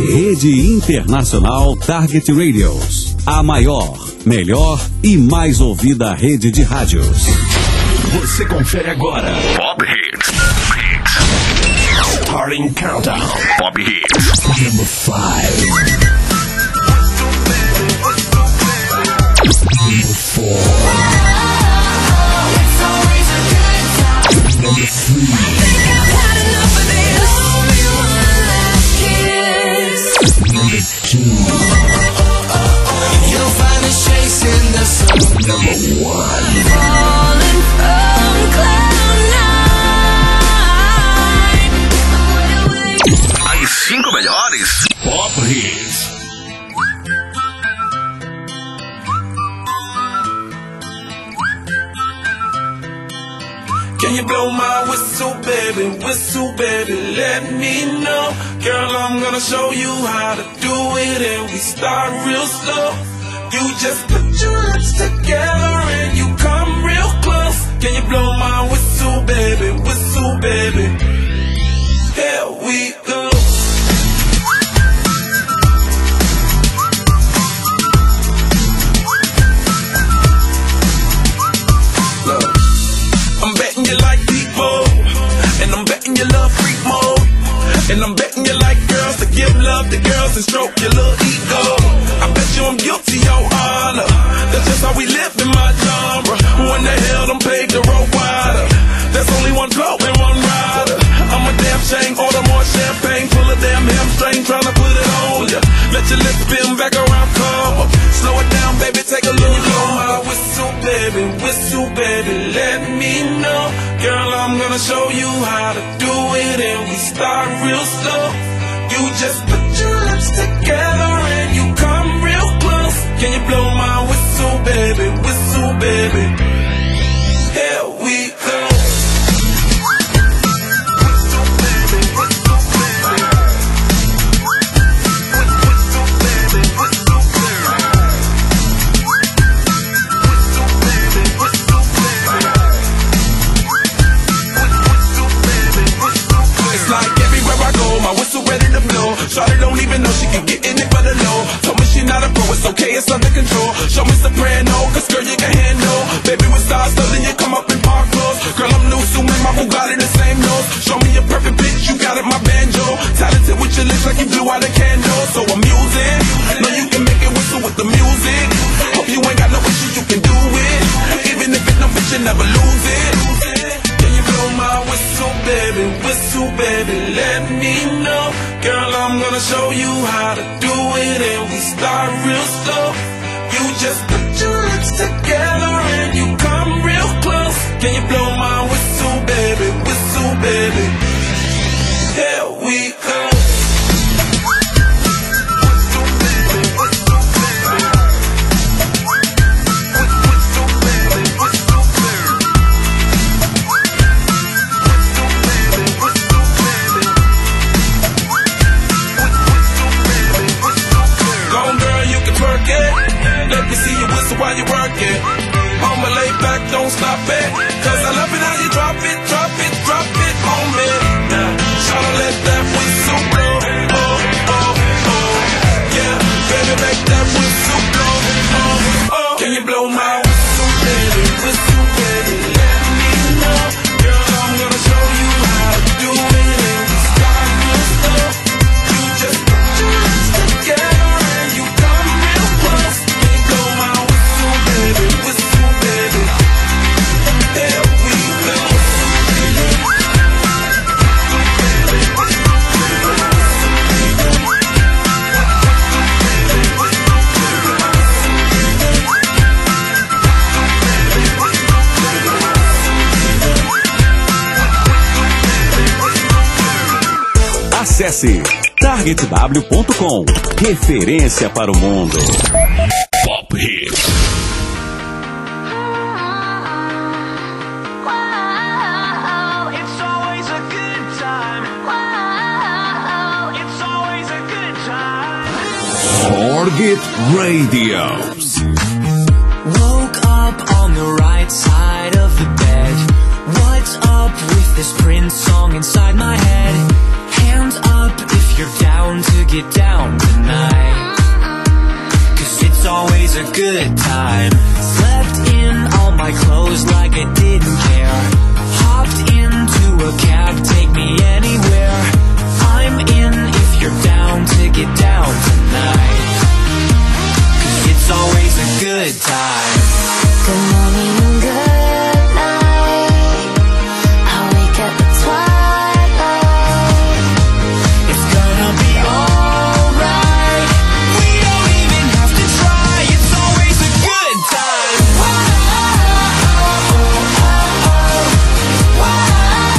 Rede Internacional Target Radios. A maior, melhor e mais ouvida rede de rádios. Você confere agora Pop Hits. Starting Countdown. Pop Hits. Number 5. Number 4. Number 3. Number 2. You'll find us chasing the sun. Number 1. Falling from cloud nine. As 5 melhores Pop Hits. Can you blow my whistle, baby, let me know. Girl, I'm gonna show you how to do it, and we start real slow. You just put your lips together and you come real close. Can you blow my whistle, baby, here we go. I'm betting you like people, and I'm betting you love freak mode, and I'm betting you like girls to give love to girls and stroke your little ego. I bet you I'm guilty, your honor. That's just how we live in my genre. Who in the hell done paved the road wider? There's only one blow and one rider. I'm a damn shame, order more champagne, full of damn hamstring, trying to put it on ya. Let your lips spin back around, come up. Slow it down, baby, take a little blow my whistle, baby, let me know. Girl, I'm gonna show you how to do it, and we start real slow. You just put your lips together and you come real close. Can you blow my whistle, baby, here we go. Shawty don't even know she can get in it for the low. Told me she not a pro, it's okay, it's under control. Show me soprano, cause girl you can handle. Baby with stars, so then you come up in park clothes. Girl I'm new, so my Bugatti the same nose. Show me a perfect pitch, you got it, my banjo. Talented with your lips like you blew out a candle. So I'm using, know you can make it whistle with the music. Hope you ain't got no issues, you can do it. Even if it no fit, you never lose it. Can you blow my whistle, baby, let me know. Girl, I'm gonna show you how to do it, and we start real slow. You just put your lips together and you come real close. Can you blow my whistle, baby, here we go. Let me see you whistle while you work it. I'ma lay back, don't stop it. Cause I love it how you drop it on me. Now, tryna let that whistle blow. Oh, oh, oh. Yeah, baby, make that whistle blow. Oh, oh. Can you blow my whistle, baby, let me know. Girl, I'm gonna show you how to do it, and we start real slow. You just put your lips together and you come real close. Acesse targetw.com. Referência para o mundo. Pop Hits. Target Radios. Woke up on the right side of the bed. What's up with this Prince song inside my head? Hands up if you're down. down to get down tonight, 'cause it's always a good time. Slept in all my clothes like I didn't care. Hopped into a cab, take me anywhere. I'm in if you're down to get down tonight, 'cause it's always a good time. Good morning and good night. I wake up at twilight. It's gonna be alright. We don't even have to try. It's always a good time. Whoa, oh, oh, oh, oh. Whoa.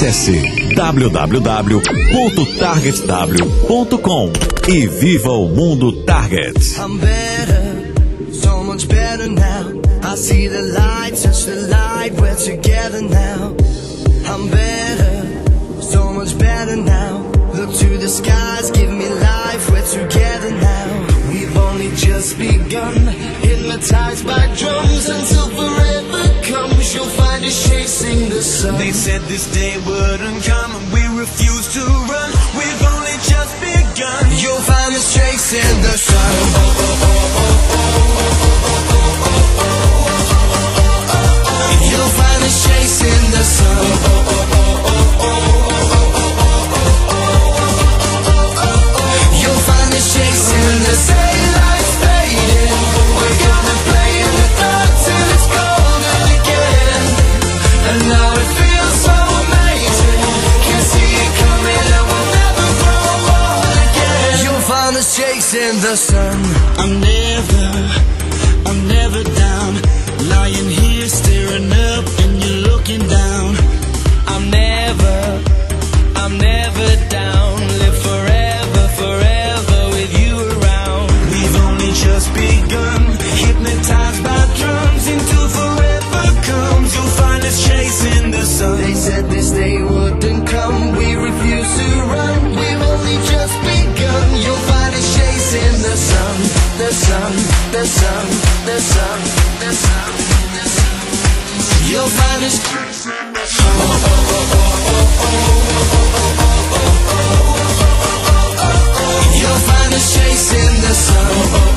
Acesse www.targetw.com e viva o mundo Target. I'm better, so much better now. I see the light, touch the light, we're together now. I'm better, so much better now. Look to the skies, give me life, we're together now. We've only just begun, hypnotized by drums until forever comes. You'll find us chasing the sun. They said this day wouldn't come and we refuse to run. We've only just begun. You'll find us chasing the sun. You'll find us chasing the sun. You'll find us chasing the daylight's fading. We're gonna play in the dark till it's golden again. And now it feels so amazing. Can see it coming and we'll never grow old again. You'll find us chasing the sun. I'm never down. Lying here staring up and you're looking down. I'm never down. Live forever, forever with you around. We've only just begun, hypnotized by drums until forever comes. You'll find us chasing the sun. They said this day wouldn't come, we refuse to run. We've only just begun. You'll find us chasing the sun, the sun, the sun, the sun, the sun, the sun. You'll find us chasing the sun. You'll find us chasing the sun.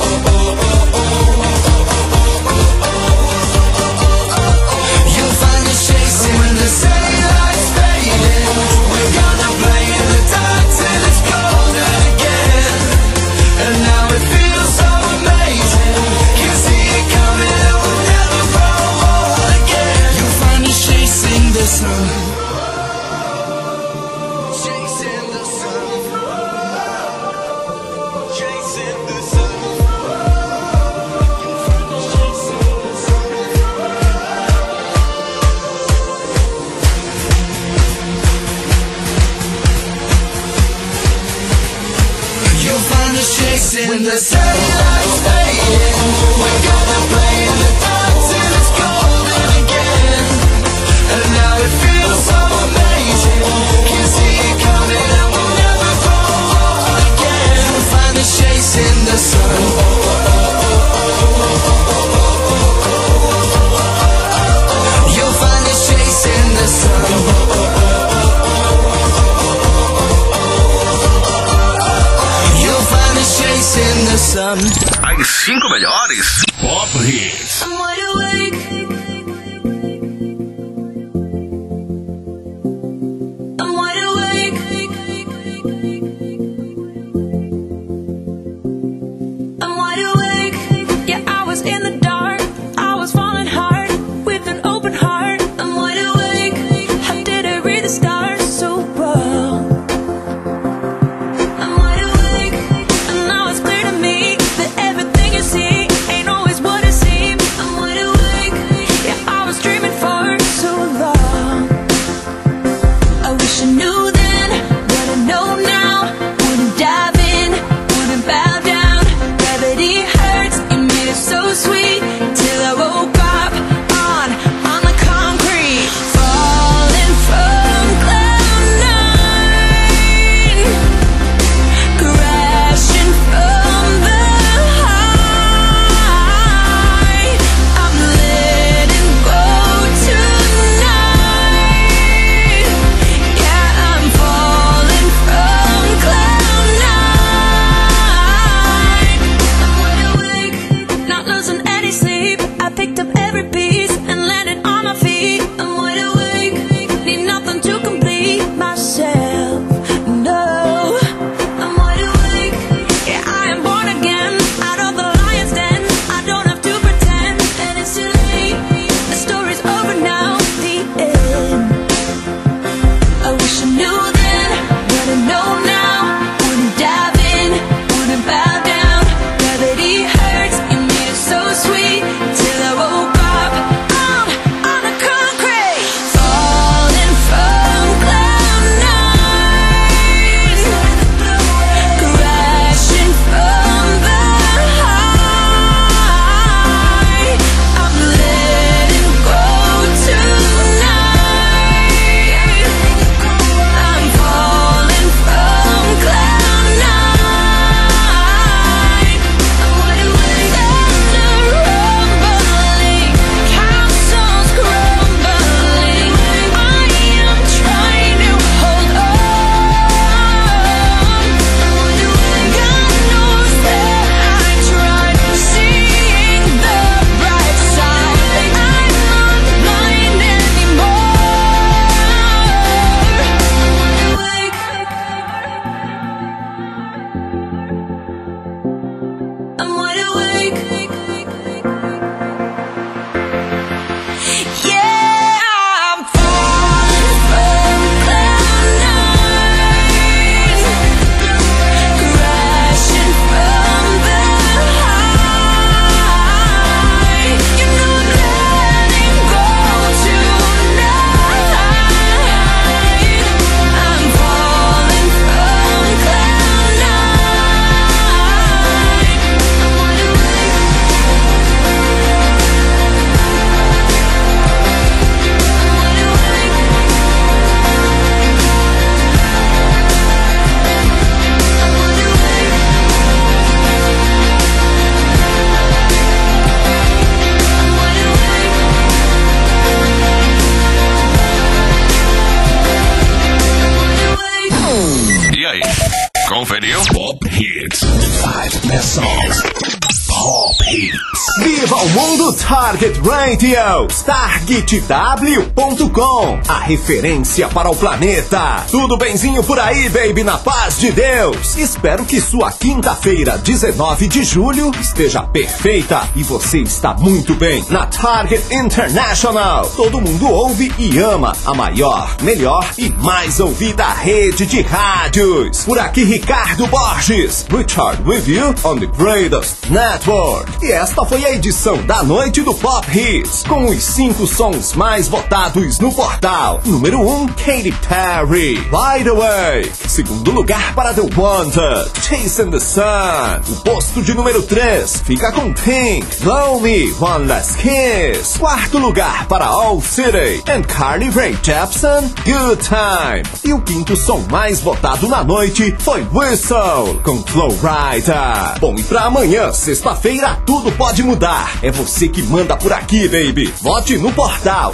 You'll find us chasing when the daylight's fading. We're gonna play in the dark till it's golden again. And now it feels so amazing. Can see it coming and we'll never grow old again. You'll find us chasing the sun. Chasing the sun. Chasing the sun. You'll find us chasing the sun. You'll find us chasing when the daylight's fading. We're gonna play in the dark till it's golden again. And now it feels so amazing. Can see it coming and we'll never grow old again. You'll find us chasing the sun. You'll find us chasing the sun. You'll find us chasing the sun. As 5 melhores Pop Hits. I'm wide awake. I'm wide awake. I'm wide awake. Yeah, I was in the dark. I was falling hard with an open heart. I'm wide awake. How did I read the stars so well? I'm wide awake, and now it's clear to me that everything you see ain't always what it seems. I'm wide awake. 5 best songs. Pop Hits. Viva o mundo Target Radio! TargetW.com, a referência para o planeta. Tudo benzinho por aí, baby, na paz de Deus. Espero que sua quinta-feira, 19 de julho, esteja perfeita e você está muito bem. Na Target International, todo mundo ouve e ama a maior, melhor e mais ouvida rede de rádios. Por aqui, Ricardo Borges. Richard with you on the greatest network. E esta foi a edição da noite do Pop Hits, com os 5 sons mais votados no portal. Número 1, Katy Perry, Wide Awake. Segundo lugar para The Wanted, Chasing the Sun. O posto de número 3 fica com Pink, Blow Me, One Last Kiss. Quarto lugar para All City and Carly Rae Jepsen, Good Time. E o quinto som mais votado na noite foi Whistle, com Flow Rider. Bom, e pra amanhã, sexta-feira, tudo pode mudar. É você que manda por aqui, baby. Vote no portal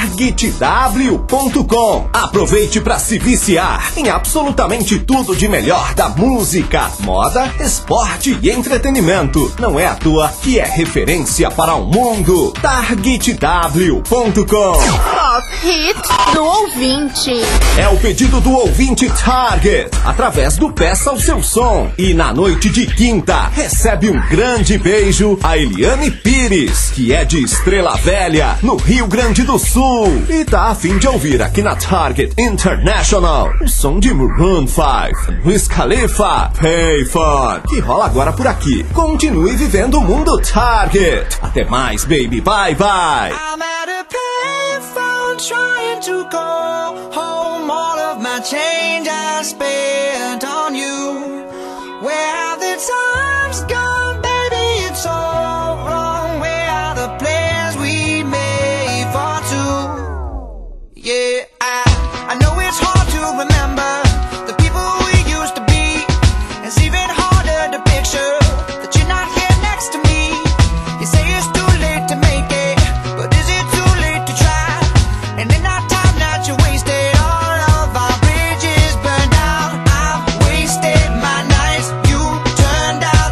TargetW.com. Aproveite para se viciar em absolutamente tudo de melhor da música, moda, esporte e entretenimento. Não é à toa que é referência para o mundo. TargetW.com. Pop Hits do ouvinte. É o pedido do ouvinte Target, através do Peça o Seu Som. E na noite de quinta, recebe um grande beijo a Eliane Pires, que é de Estrela Velha, no Rio Grande do Sul. E tá a fim de ouvir aqui na Target International o som de Maroon 5, Wiz Khalifa, Payphone, que rola agora por aqui. Continue vivendo o mundo Target. Até mais, baby. Bye, bye. I'm at a payphone trying to go home. All of my change I spent on you. Where have the times gone, baby? It's all wrong. Where are the plans we made for two? Yeah, I know it's hard to remember the people we used to be. It's even harder to picture that you're not here next to me. You say it's too late to make it, but is it too late to try? And in that time that you wasted, all of our bridges burned out. I've wasted my nights, you turned out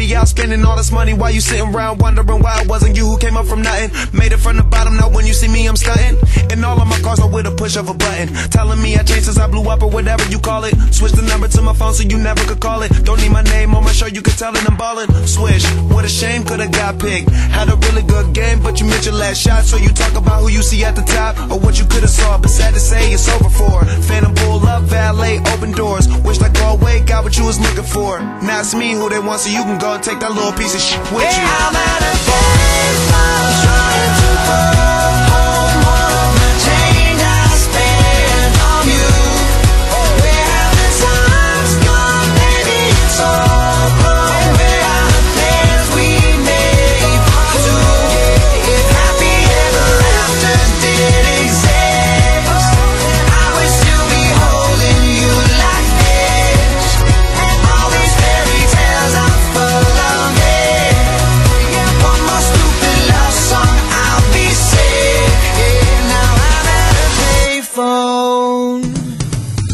me out spending all this money while you sitting around wondering why it wasn't you who came up from nothing. Made it from the bottom, now when you see me I'm stunting. And all of my cars are with a push of a button, telling me I changed since I blew up or whatever you call it. Switch the number to my phone so you never could call it. Don't need my name on my show, you could tell it I'm ballin'. Swish, what a shame, could've got picked. Had a really good game, but you missed your last shot. So you talk about who you see at the top or what you could've saw, but sad to say it's over for. Phantom pull up, valet, open doors. Wished I go away, got what you was looking for. Now it's me who they want, so you can go and take that little piece of shit with you. I'm at a baseball trying to pull home all of the change I spent on you. Where have the times gone, baby, it's all gone. Where are the plans we made for two? If happy ever after did exist, I would still be holding you like this. And all these fairy tales are full of it. One more stupid love song, I'll be sick. Now I'm at a payphone.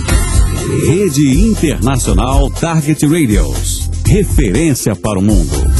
Rede Internacional Target Radios. Referência para o mundo.